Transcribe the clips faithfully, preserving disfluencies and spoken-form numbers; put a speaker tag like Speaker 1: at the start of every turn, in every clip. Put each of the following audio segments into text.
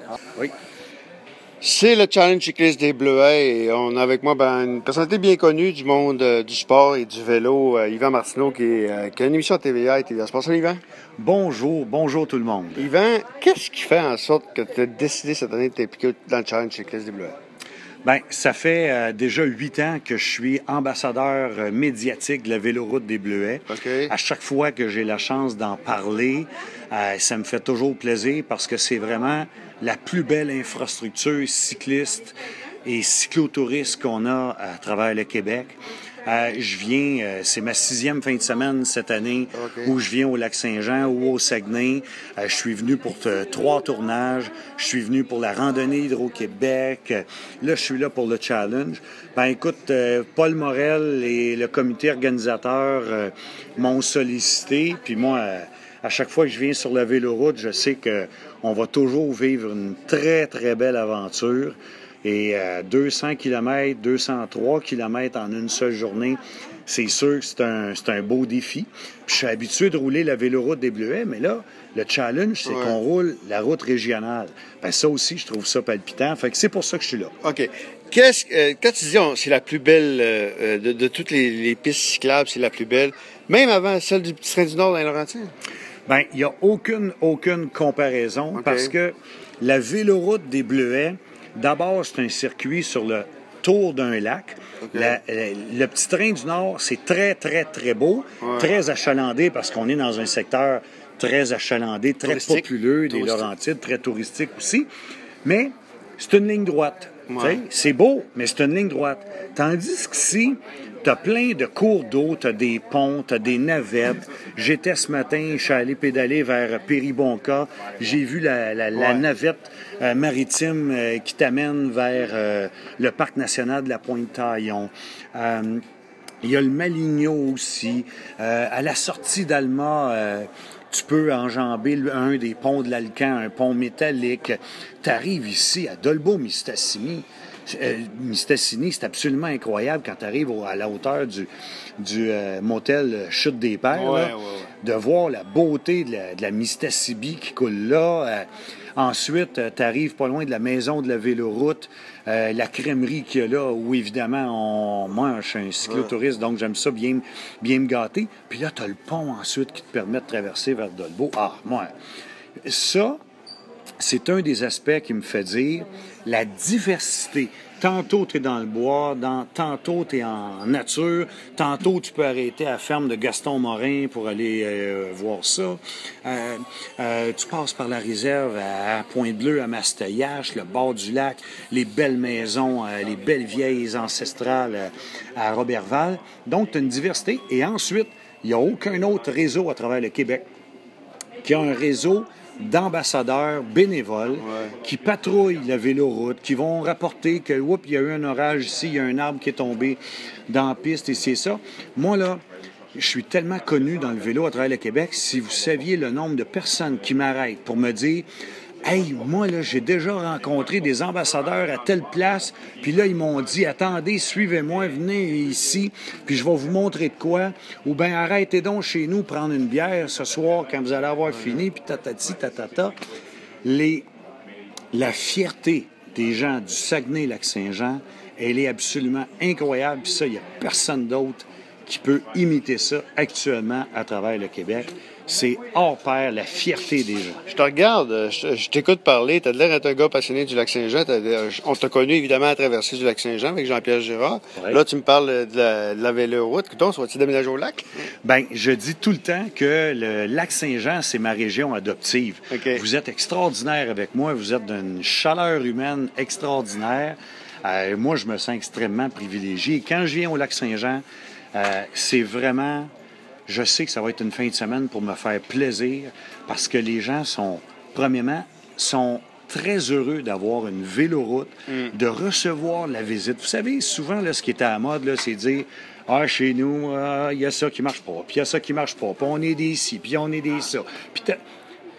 Speaker 1: Oui.
Speaker 2: C'est le Challenge cycliste des Bleuets et on a avec moi ben, une personnalité bien connue du monde euh, du sport et du vélo, euh, Yvan Martineau, qui, est, euh, qui a une émission à T V A et T V A Sport. Salut Yvan.
Speaker 1: Bonjour, bonjour tout le monde.
Speaker 2: Yvan, qu'est-ce qui fait en sorte que tu as décidé cette année de t'impliquer dans le Challenge cycliste des Bleuets?
Speaker 1: Bien, ça fait euh, déjà huit ans que je suis ambassadeur euh, médiatique de la Véloroute des Bleuets.
Speaker 2: Okay.
Speaker 1: À chaque fois que j'ai la chance d'en parler, euh, ça me fait toujours plaisir parce que c'est vraiment la plus belle infrastructure cycliste et cyclotouriste qu'on a à travers le Québec. Euh, je viens, euh, c'est ma sixième fin de semaine cette année
Speaker 2: okay.
Speaker 1: où je viens au Lac-Saint-Jean ou au Saguenay. Euh, je suis venu pour euh, trois tournages. Je suis venu pour la randonnée Hydro-Québec. Là, je suis là pour le challenge. Ben, écoute, euh, Paul Morel et le comité organisateur euh, m'ont sollicité. Puis moi, euh, à chaque fois que je viens sur la véloroute, je sais que on va toujours vivre une très, très belle aventure. Et euh, deux cents kilomètres, deux cent trois kilomètres en une seule journée, c'est sûr que c'est un, c'est un beau défi. Puis je suis habitué de rouler la véloroute des Bleuets, mais là, le challenge, c'est ouais. qu'on roule la route régionale. Ben ça aussi, je trouve ça palpitant. Fait que c'est pour ça que je suis là.
Speaker 2: OK. Qu'est-ce, euh, quand tu dis, c'est la plus belle euh, de, de toutes les, les pistes cyclables, c'est la plus belle, même avant celle du Petit Train du Nord dans les Laurentides?
Speaker 1: Bien, il n'y a aucune, aucune comparaison okay. parce que la véloroute des Bleuets, d'abord, c'est un circuit sur le tour d'un lac. Okay. La, la, le Petit Train du Nord, c'est très, très, très beau, ouais. très achalandé parce qu'on est dans un secteur très achalandé, très touristique. populeux, des touristique. Laurentides, très touristique aussi. Mais c'est une ligne droite. Ouais. C'est beau, mais c'est une ligne droite. Tandis qu'ici, tu as plein de cours d'eau, tu as des ponts, tu as des navettes. J'étais ce matin, je suis allé pédaler vers Péribonka. J'ai vu la, la, la ouais. navette euh, maritime euh, qui t'amène vers euh, le parc national de la Pointe-Taillon. Euh, il y a le Maligno aussi. Euh, à la sortie d'Alma, euh, tu peux enjamber un des ponts de l'Alcan, un pont métallique. Tu arrives ici à Dolbeau-Mistassini. Euh, Mistassini, c'est absolument incroyable quand tu arrives à la hauteur du, du euh, motel Chute des Pères,
Speaker 2: ouais,
Speaker 1: là,
Speaker 2: ouais, ouais.
Speaker 1: de voir la beauté de la, de la Mistassini qui coule là. Euh, ensuite, euh, tu arrives pas loin de la maison de la Véloroute, euh, la crèmerie qu'il y a là, où évidemment, on... moi, je suis un cyclotouriste, ouais. donc j'aime ça bien, bien me gâter. Puis là, tu as le pont ensuite qui te permet de traverser vers Dolbeau. Ah, moi, ça... c'est un des aspects qui me fait dire la diversité. Tantôt, tu es dans le bois, dans, tantôt, tu es en nature, tantôt, tu peux arrêter à la ferme de Gaston Morin pour aller euh, voir ça. Euh, euh, tu passes par la réserve à, à Pointe-Bleue, à Masteillache, le bord du lac, les belles maisons, euh, les belles vieilles ancestrales euh, à Roberval. Donc, tu as une diversité. Et ensuite, il n'y a aucun autre réseau à travers le Québec qui a un réseau d'ambassadeurs bénévoles ouais. qui patrouillent la véloroute, qui vont rapporter que, oups, il y a eu un orage ici, il y a un arbre qui est tombé dans la piste et c'est ça. Moi, là, je suis tellement connu dans le vélo à travers le Québec, si vous saviez le nombre de personnes qui m'arrêtent pour me dire « Hey, moi, là, j'ai déjà rencontré des ambassadeurs à telle place, puis là, ils m'ont dit, attendez, suivez-moi, venez ici, puis je vais vous montrer de quoi. Ou bien, arrêtez donc chez nous prendre une bière ce soir quand vous allez avoir fini, puis tatati, tatata. » Les... La fierté des gens du Saguenay-Lac-Saint-Jean, elle est absolument incroyable, puis ça, il n'y a personne d'autre qui peut imiter ça actuellement à travers le Québec. C'est hors pair, la fierté des gens.
Speaker 2: Je te regarde, je, je t'écoute parler, t'as l'air d'être un gars passionné du Lac-Saint-Jean. On t'a connu évidemment à traverser du Lac-Saint-Jean avec Jean-Pierre Girard. Ouais. Là, tu me parles de la, de la véloroute. Donc, vas-tu déménager au lac?
Speaker 1: Bien, je dis tout le temps que le Lac-Saint-Jean, c'est ma région adoptive. Okay. Vous êtes extraordinaire avec moi, vous êtes d'une chaleur humaine extraordinaire. Euh, moi, je me sens extrêmement privilégié. Quand je viens au Lac-Saint-Jean, euh, c'est vraiment... Je sais que ça va être une fin de semaine pour me faire plaisir parce que les gens sont, premièrement, sont très heureux d'avoir une véloroute, mm. de recevoir la visite. Vous savez, souvent, là, ce qui est à la mode, là, c'est de dire « Ah, chez nous, il ah, y a ça qui marche pas, puis il y a ça qui marche pas, puis on est des ci, puis on est des ça. » Puis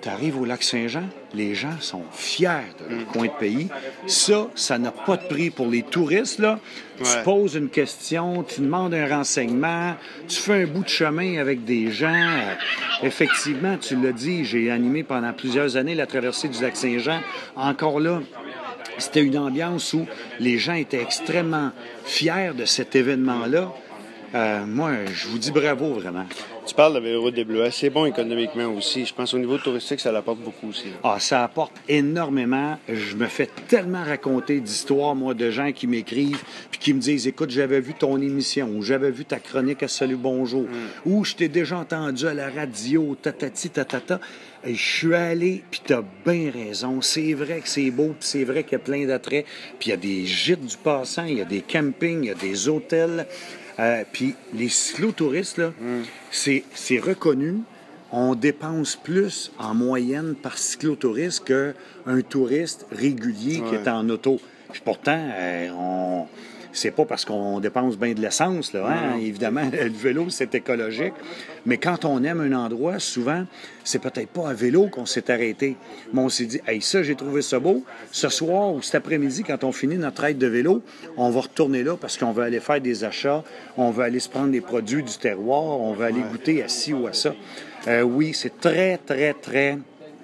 Speaker 1: tu arrives au Lac-Saint-Jean, les gens sont fiers de leur coin de pays. Ça, ça n'a pas de prix pour les touristes, là.
Speaker 2: Ouais.
Speaker 1: Tu poses une question, tu demandes un renseignement, tu fais un bout de chemin avec des gens. Euh, effectivement, tu l'as dit, j'ai animé pendant plusieurs années la traversée du Lac-Saint-Jean. Encore là, c'était une ambiance où les gens étaient extrêmement fiers de cet événement-là. Euh, moi, je vous dis bravo, vraiment.
Speaker 2: Tu parles de la Véloroute des Bleuets. C'est bon économiquement aussi. Je pense au niveau touristique, ça l'apporte beaucoup aussi.
Speaker 1: Ah, ça apporte énormément. Je me fais tellement raconter d'histoires, moi, de gens qui m'écrivent puis qui me disent, écoute, j'avais vu ton émission, ou j'avais vu ta chronique à Salut Bonjour, mm. ou je t'ai déjà entendu à la radio, tatati, tatata. Et je suis allé, puis t'as bien raison. C'est vrai que c'est beau, puis c'est vrai qu'il y a plein d'attraits. Puis il y a des gîtes du passant, il y a des campings, il y a des hôtels. Euh, puis les cyclotouristes, là, mm. c'est, c'est reconnu. On dépense plus en moyenne par cyclotouriste qu'un touriste régulier ouais. qui est en auto. Puis pourtant, euh, on... c'est pas parce qu'on dépense bien de l'essence, là, hein? Évidemment, le vélo, c'est écologique. Mais quand on aime un endroit, souvent, c'est peut-être pas à vélo qu'on s'est arrêté. Mais on s'est dit, hey, ça, j'ai trouvé ça beau. Ce soir ou cet après-midi, quand on finit notre aide de vélo, on va retourner là parce qu'on veut aller faire des achats, on veut aller se prendre des produits du terroir, on veut aller ouais. goûter à ci ou à ça. Euh, oui, c'est très, très, très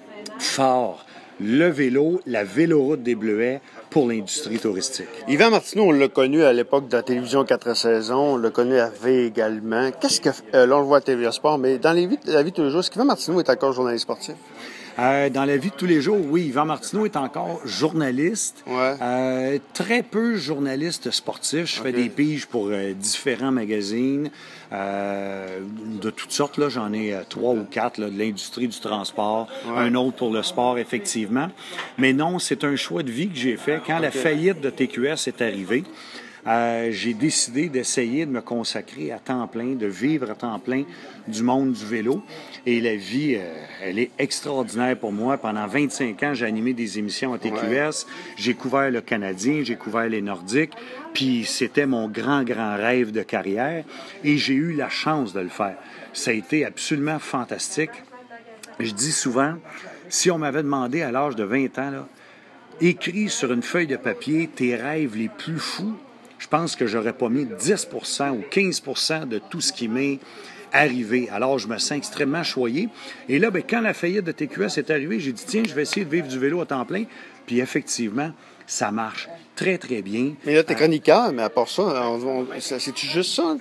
Speaker 1: fort. Le vélo, la Véloroute des Bleuets pour l'industrie touristique.
Speaker 2: Yvan Martineau, on l'a connu à l'époque de la télévision quatre saisons, on l'a connu à V également. Qu'est-ce que... Euh, là, on le voit à T V A Sport, mais dans les vies, la vie de tous les jours, est-ce qu'Yvan Martineau est encore journaliste sportif?
Speaker 1: Euh, dans la vie de tous les jours, oui, Yvan Martineau est encore journaliste.
Speaker 2: Ouais.
Speaker 1: Euh, très peu journaliste sportif. Je okay. fais des piges pour euh, différents magazines euh, de toutes sortes. Là, j'en ai euh, trois ou quatre là, de l'industrie du transport, ouais. un autre pour le sport, effectivement. Mais non, c'est un choix de vie que j'ai fait. Quand okay. la faillite de T Q S est arrivée, Euh, j'ai décidé d'essayer de me consacrer à temps plein, de vivre à temps plein du monde du vélo. Et la vie, euh, elle est extraordinaire pour moi. Pendant vingt-cinq ans, j'ai animé des émissions à T Q S. Ouais. J'ai couvert le Canadien, j'ai couvert les Nordiques. Puis c'était mon grand, grand rêve de carrière. Et j'ai eu la chance de le faire. Ça a été absolument fantastique. Je dis souvent, si on m'avait demandé à l'âge de vingt ans, là, écris sur une feuille de papier tes rêves les plus fous, je pense que j'aurais pas mis dix pour cent ou quinze pour cent de tout ce qui m'est arrivé. Alors, je me sens extrêmement choyé. Et là, ben, quand la faillite de T Q S est arrivée, j'ai dit, tiens, je vais essayer de vivre du vélo à temps plein. Puis effectivement, ça marche très, très bien.
Speaker 2: Mais là, t'es chroniqueur, mais à part ça, on, on, c'est-tu juste ça?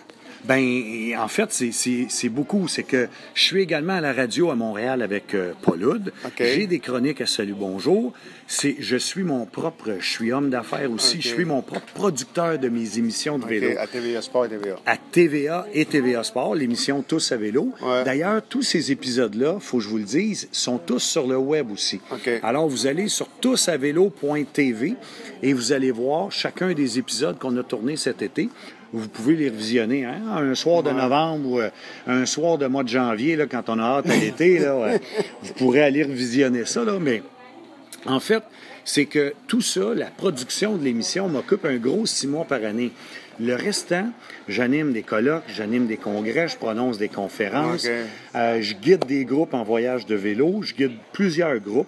Speaker 1: Ben, en fait, c'est, c'est, c'est beaucoup. C'est que je suis également à la radio à Montréal avec euh, Paul Hood. Okay. J'ai des chroniques à Salut Bonjour. C'est, je suis mon propre, je suis homme d'affaires aussi. Okay. Je suis mon propre producteur de mes émissions de vélo.
Speaker 2: Okay. À T V A Sport et T V A.
Speaker 1: À T V A et T V A Sport, l'émission Tous à vélo.
Speaker 2: Ouais.
Speaker 1: D'ailleurs, tous ces épisodes-là, faut que je vous le dise, sont tous sur le web aussi.
Speaker 2: Okay.
Speaker 1: Alors, vous allez sur tous à vélo point t v et vous allez voir chacun des épisodes qu'on a tournés cet été. Vous pouvez les revisionner, hein? Un soir de novembre ou euh, un soir de mois de janvier, là, quand on a hâte à l'été, là, euh, vous pourrez aller revisionner ça, là. Mais en fait, c'est que tout ça, la production de l'émission m'occupe un gros six mois par année. Le restant, j'anime des colloques, j'anime des congrès, je prononce des conférences, okay. euh, je guide des groupes en voyage de vélo, je guide plusieurs groupes.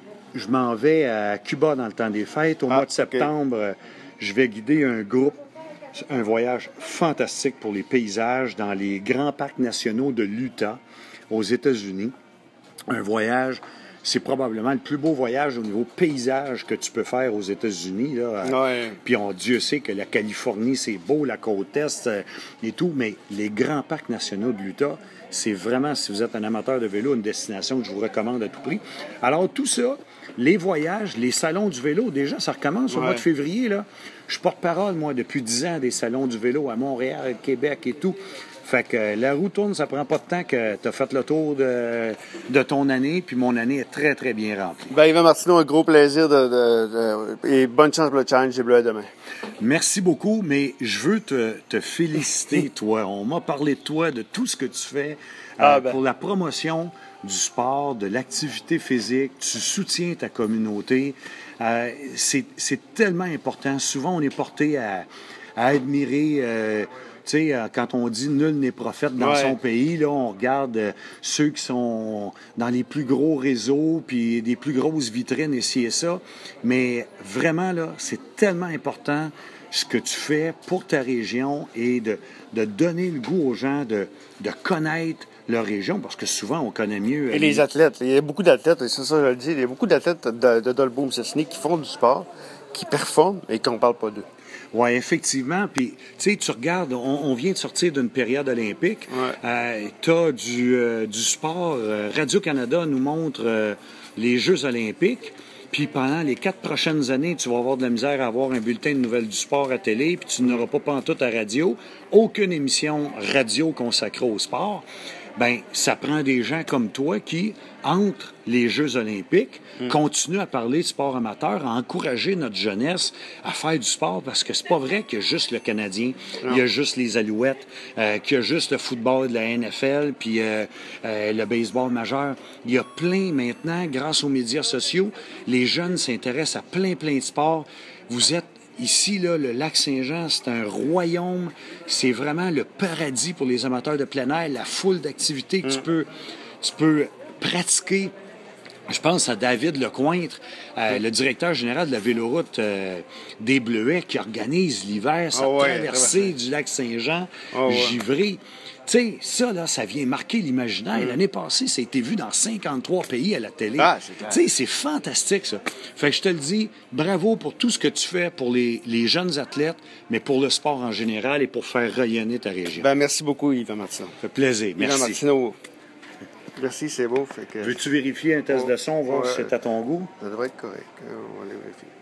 Speaker 1: Je m'en vais à Cuba dans le temps des fêtes. Au ah, mois de septembre, okay. je vais guider un groupe. Un voyage fantastique pour les paysages dans les grands parcs nationaux de l'Utah, aux États-Unis. Un voyage, c'est probablement le plus beau voyage au niveau paysage que tu peux faire aux États-Unis. Là.
Speaker 2: Ouais.
Speaker 1: Puis on, Dieu sait que la Californie, c'est beau, la côte Est euh, et tout, mais les grands parcs nationaux de l'Utah, c'est vraiment, si vous êtes un amateur de vélo, une destination que je vous recommande à tout prix. Alors tout ça, les voyages, les salons du vélo, déjà, ça recommence au ouais. mois de février, là. Je suis porte-parole, moi, depuis dix ans des salons du vélo à Montréal, Québec et tout. Fait que la roue tourne, ça prend pas de temps que tu as fait le tour de, de ton année, puis mon année est très, très bien remplie.
Speaker 2: Ben, Yvan Martineau, un gros plaisir de, de, de, et bonne chance pour le challenge des Bleuets demain.
Speaker 1: Merci beaucoup, mais je veux te, te féliciter, toi. On m'a parlé de toi, de tout ce que tu fais
Speaker 2: ah,
Speaker 1: euh,
Speaker 2: ben.
Speaker 1: pour la promotion du sport, de l'activité physique. Tu soutiens ta communauté. Euh, c'est, c'est tellement important. Souvent, on est porté à, à admirer... Euh, sais, euh, quand on dit nul n'est prophète dans
Speaker 2: Ouais.
Speaker 1: son pays, là, on regarde euh, ceux qui sont dans les plus gros réseaux, puis des plus grosses vitrines, et ci et ça. Mais vraiment, là, c'est tellement important ce que tu fais pour ta région et de, de donner le goût aux gens de, de connaître leur région, parce que souvent, on connaît mieux...
Speaker 2: Et les athlètes. Il y a beaucoup d'athlètes, et c'est ça, je le dis, il y a beaucoup d'athlètes de, de Dolbeau-Mistassini qui font du sport, qui performent et qu'on ne parle pas d'eux.
Speaker 1: Oui, effectivement. Puis, tu sais, tu regardes, on, on vient de sortir d'une période olympique.
Speaker 2: Ouais.
Speaker 1: Euh, tu as du, euh, du sport. Euh, Radio-Canada nous montre euh, les Jeux olympiques. Puis pendant les quatre prochaines années, tu vas avoir de la misère à avoir un bulletin de nouvelles du sport à télé, puis tu n'auras pas pantoute à radio, aucune émission radio consacrée au sport. Ben, ça prend des gens comme toi qui, entre les Jeux olympiques, mm. continuent à parler de sport amateur, à encourager notre jeunesse à faire du sport, parce que c'est pas vrai qu'il y a juste le Canadien, non. il y a juste les Alouettes, euh, qu'il y a juste le football de la N F L, puis euh, euh, le baseball majeur. Il y a plein maintenant, grâce aux médias sociaux, les jeunes s'intéressent à plein, plein de sports. Vous êtes ici, là, le lac Saint-Jean, c'est un royaume. C'est vraiment le paradis pour les amateurs de plein air, la foule d'activités que mm. tu peux, tu peux pratiquer. Je pense à David Lecointre, euh, mm. le directeur général de la véloroute euh, des Bleuets, qui organise l'hiver sa oh ouais, traversée du lac Saint-Jean, oh givré. Ouais. Tu sais, ça, là, ça vient marquer l'imaginaire. Mm. L'année passée, ça a été vu dans cinquante-trois pays à la télé.
Speaker 2: Ah, c'est clair.
Speaker 1: Tu sais, c'est fantastique, ça. Fait que je te le dis, bravo pour tout ce que tu fais pour les, les jeunes athlètes, mais pour le sport en général et pour faire rayonner ta région.
Speaker 2: Ben, merci beaucoup, Yvan Martineau.
Speaker 1: Ça fait plaisir. Merci.
Speaker 2: Yvan Martineau. Merci, c'est beau. Fait que...
Speaker 1: Veux-tu vérifier un test oh, de son, voir ouais. si c'est à ton goût?
Speaker 2: Ça devrait être correct. On va aller vérifier.